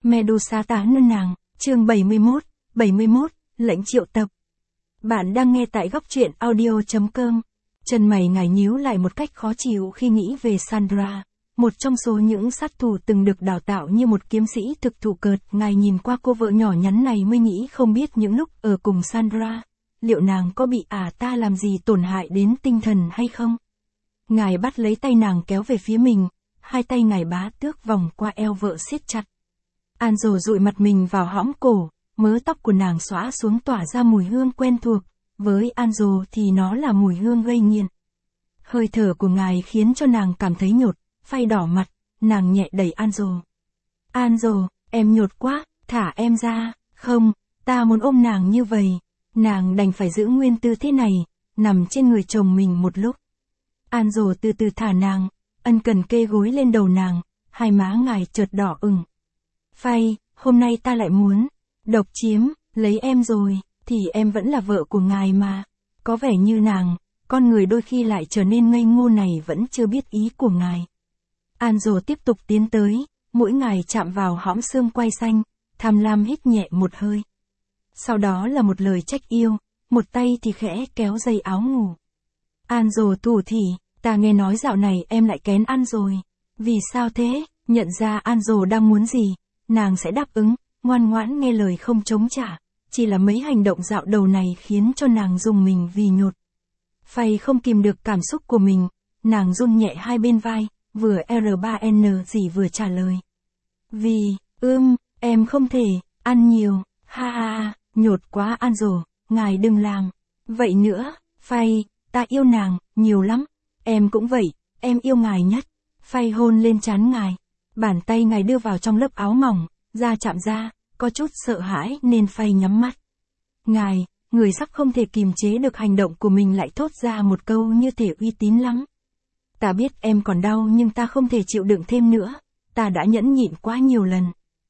Medusa tán nân nàng, chương 71, lệnh triệu tập. Bạn đang nghe tại góc truyện audio.com. Chân mày ngài nhíu lại một cách khó chịu khi nghĩ về Sandra, một trong số những sát thủ từng được đào tạo như một kiếm sĩ thực thụ cợt. Ngài nhìn qua cô vợ nhỏ nhắn này mới nghĩ không biết những lúc ở cùng Sandra, liệu nàng có bị ta làm gì tổn hại đến tinh thần hay không? Ngài bắt lấy tay nàng kéo về phía mình, hai tay ngài bá tước vòng qua eo vợ siết chặt. Angel dụi mặt mình vào hõm cổ, mớ tóc của nàng xõa xuống tỏa ra mùi hương quen thuộc, với Angel thì nó là mùi hương gây nghiện. Hơi thở của ngài khiến cho nàng cảm thấy nhột, phai đỏ mặt, nàng nhẹ đẩy Angel. Angel, em nhột quá, thả em ra, không, ta muốn ôm nàng như vậy. Nàng đành phải giữ nguyên tư thế này, nằm trên người chồng mình một lúc. Angel từ từ thả nàng, ân cần kê gối lên đầu nàng, hai má ngài chợt đỏ ửng. Phai, hôm nay ta lại muốn độc chiếm, lấy em rồi, thì em vẫn là vợ của ngài mà. Có vẻ như nàng, con người đôi khi lại trở nên ngây ngô này vẫn chưa biết ý của ngài. Angel tiếp tục tiến tới, mũi ngài chạm vào hõm xương quai xanh, tham lam hít nhẹ một hơi. Sau đó là một lời trách yêu, một tay thì khẽ kéo dây áo ngủ. Angel thủ thỉ, ta nghe nói dạo này em lại kén ăn rồi. Vì sao thế? Nhận ra Angel đang muốn gì, nàng sẽ đáp ứng, ngoan ngoãn nghe lời không chống trả. Chỉ là mấy hành động dạo đầu này khiến cho nàng rùng mình vì nhột. Phai không kìm được cảm xúc của mình, nàng run nhẹ hai bên vai, vừa R3N gì vừa trả lời. Vì, em không thể, ăn nhiều, ha ha, nhột quá Angel, ngài đừng làm. Vậy nữa, Phai, ta yêu nàng, nhiều lắm, em cũng vậy, em yêu ngài nhất. Phai hôn lên trán ngài, bàn tay ngài đưa vào trong lớp áo mỏng, da chạm da, có chút sợ hãi nên Phai nhắm mắt. Ngài, người sắp không thể kìm chế được hành động của mình lại thốt ra một câu như thể uy tín lắm. Ta biết em còn đau nhưng ta không thể chịu đựng thêm nữa, ta đã nhẫn nhịn quá nhiều lần.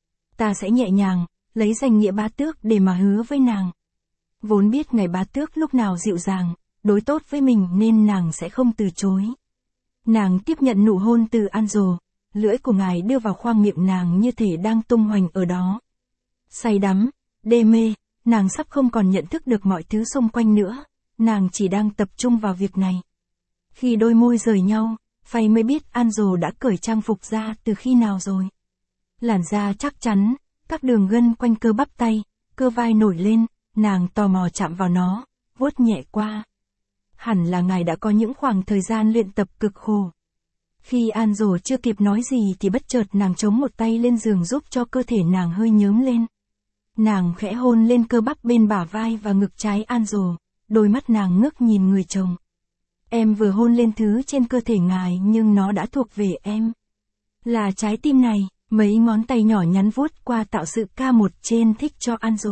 Ta sẽ nhẹ nhàng, lấy danh nghĩa bá tước để mà hứa với nàng. Vốn biết ngài bá tước lúc nào dịu dàng, đối tốt với mình nên nàng sẽ không từ chối. Nàng tiếp nhận nụ hôn từ Angel, lưỡi của ngài đưa vào khoang miệng nàng như thể đang tung hoành ở đó. Say đắm, đê mê, nàng sắp không còn nhận thức được mọi thứ xung quanh nữa, nàng chỉ đang tập trung vào việc này. Khi đôi môi rời nhau, Phai mới biết Angel đã cởi trang phục ra từ khi nào rồi. Làn da chắc chắn, các đường gân quanh cơ bắp tay, cơ vai nổi lên, nàng tò mò chạm vào nó, vuốt nhẹ qua. Hẳn là ngài đã có những khoảng thời gian luyện tập cực khổ. Khi Angel chưa kịp nói gì thì bất chợt nàng chống một tay lên giường giúp cho cơ thể nàng hơi nhớm lên. Nàng khẽ hôn lên cơ bắp bên bả vai và ngực trái Angel, đôi mắt nàng ngước nhìn người chồng. Em vừa hôn lên thứ trên cơ thể ngài nhưng nó đã thuộc về em. Là trái tim này, mấy ngón tay nhỏ nhắn vuốt qua tạo sự ca một trên thích cho Angel.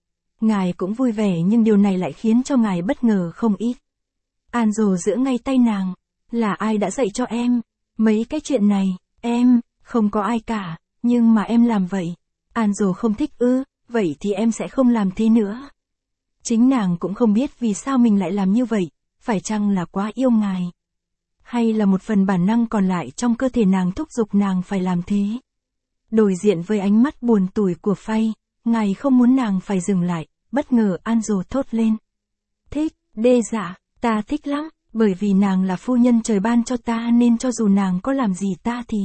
Ngài cũng vui vẻ nhưng điều này lại khiến cho ngài bất ngờ không ít. Angel giữ ngay tay nàng, là ai đã dạy cho em? Mấy cái chuyện này, em, không có ai cả, nhưng mà em làm vậy. Angel không thích vậy thì em sẽ không làm thế nữa. Chính nàng cũng không biết vì sao mình lại làm như vậy, phải chăng là quá yêu ngài? Hay là một phần bản năng còn lại trong cơ thể nàng thúc giục nàng phải làm thế? Đối diện với ánh mắt buồn tủi của Phai, ngài không muốn nàng phải dừng lại, bất ngờ Angel thốt lên. Thích, đê dạ, ta thích lắm, bởi vì nàng là phu nhân trời ban cho ta nên cho dù nàng có làm gì ta thì...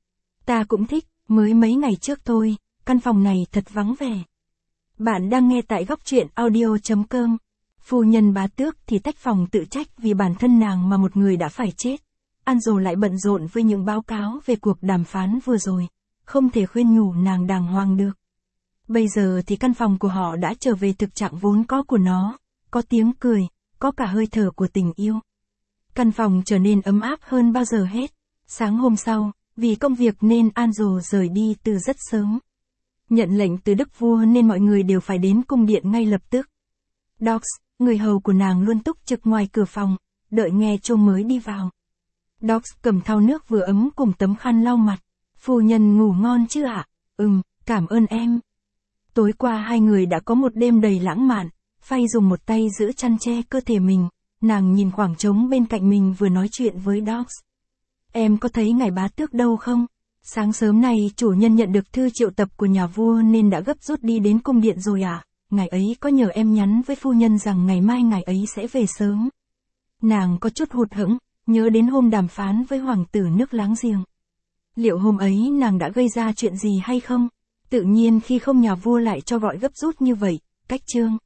Ta cũng thích, mới mấy ngày trước thôi, căn phòng này thật vắng vẻ. Bạn đang nghe tại góc truyện audio.com. Phu nhân bá tước thì tách phòng tự trách vì bản thân nàng mà một người đã phải chết. Angel lại bận rộn với những báo cáo về cuộc đàm phán vừa rồi, không thể khuyên nhủ nàng đàng hoàng được. Bây giờ thì căn phòng của họ đã trở về thực trạng vốn có của nó, có tiếng cười, có cả hơi thở của tình yêu. Căn phòng trở nên ấm áp hơn bao giờ hết. Sáng hôm sau, vì công việc nên Angel rời đi từ rất sớm. Nhận lệnh từ đức vua nên mọi người đều phải đến cung điện ngay lập tức. Dogs, người hầu của nàng luôn túc trực ngoài cửa phòng, đợi nghe chuông mới đi vào. Dogs cầm thau nước vừa ấm cùng tấm khăn lau mặt. Phu nhân ngủ ngon chứ ạ? Cảm ơn em. Tối qua hai người đã có một đêm đầy lãng mạn. Phai dùng một tay giữ chăn che cơ thể mình, nàng nhìn khoảng trống bên cạnh mình vừa nói chuyện với Dogs. Em có thấy ngài bá tước đâu không? Sáng sớm nay chủ nhân nhận được thư triệu tập của nhà vua nên đã gấp rút đi đến cung điện rồi à? Ngài ấy có nhờ em nhắn với phu nhân rằng ngày mai ngài ấy sẽ về sớm. Nàng có chút hụt hẫng, nhớ đến hôm đàm phán với hoàng tử nước láng giềng. Liệu hôm ấy nàng đã gây ra chuyện gì hay không? Tự nhiên khi không nhà vua lại cho gọi gấp rút như vậy, cách chương.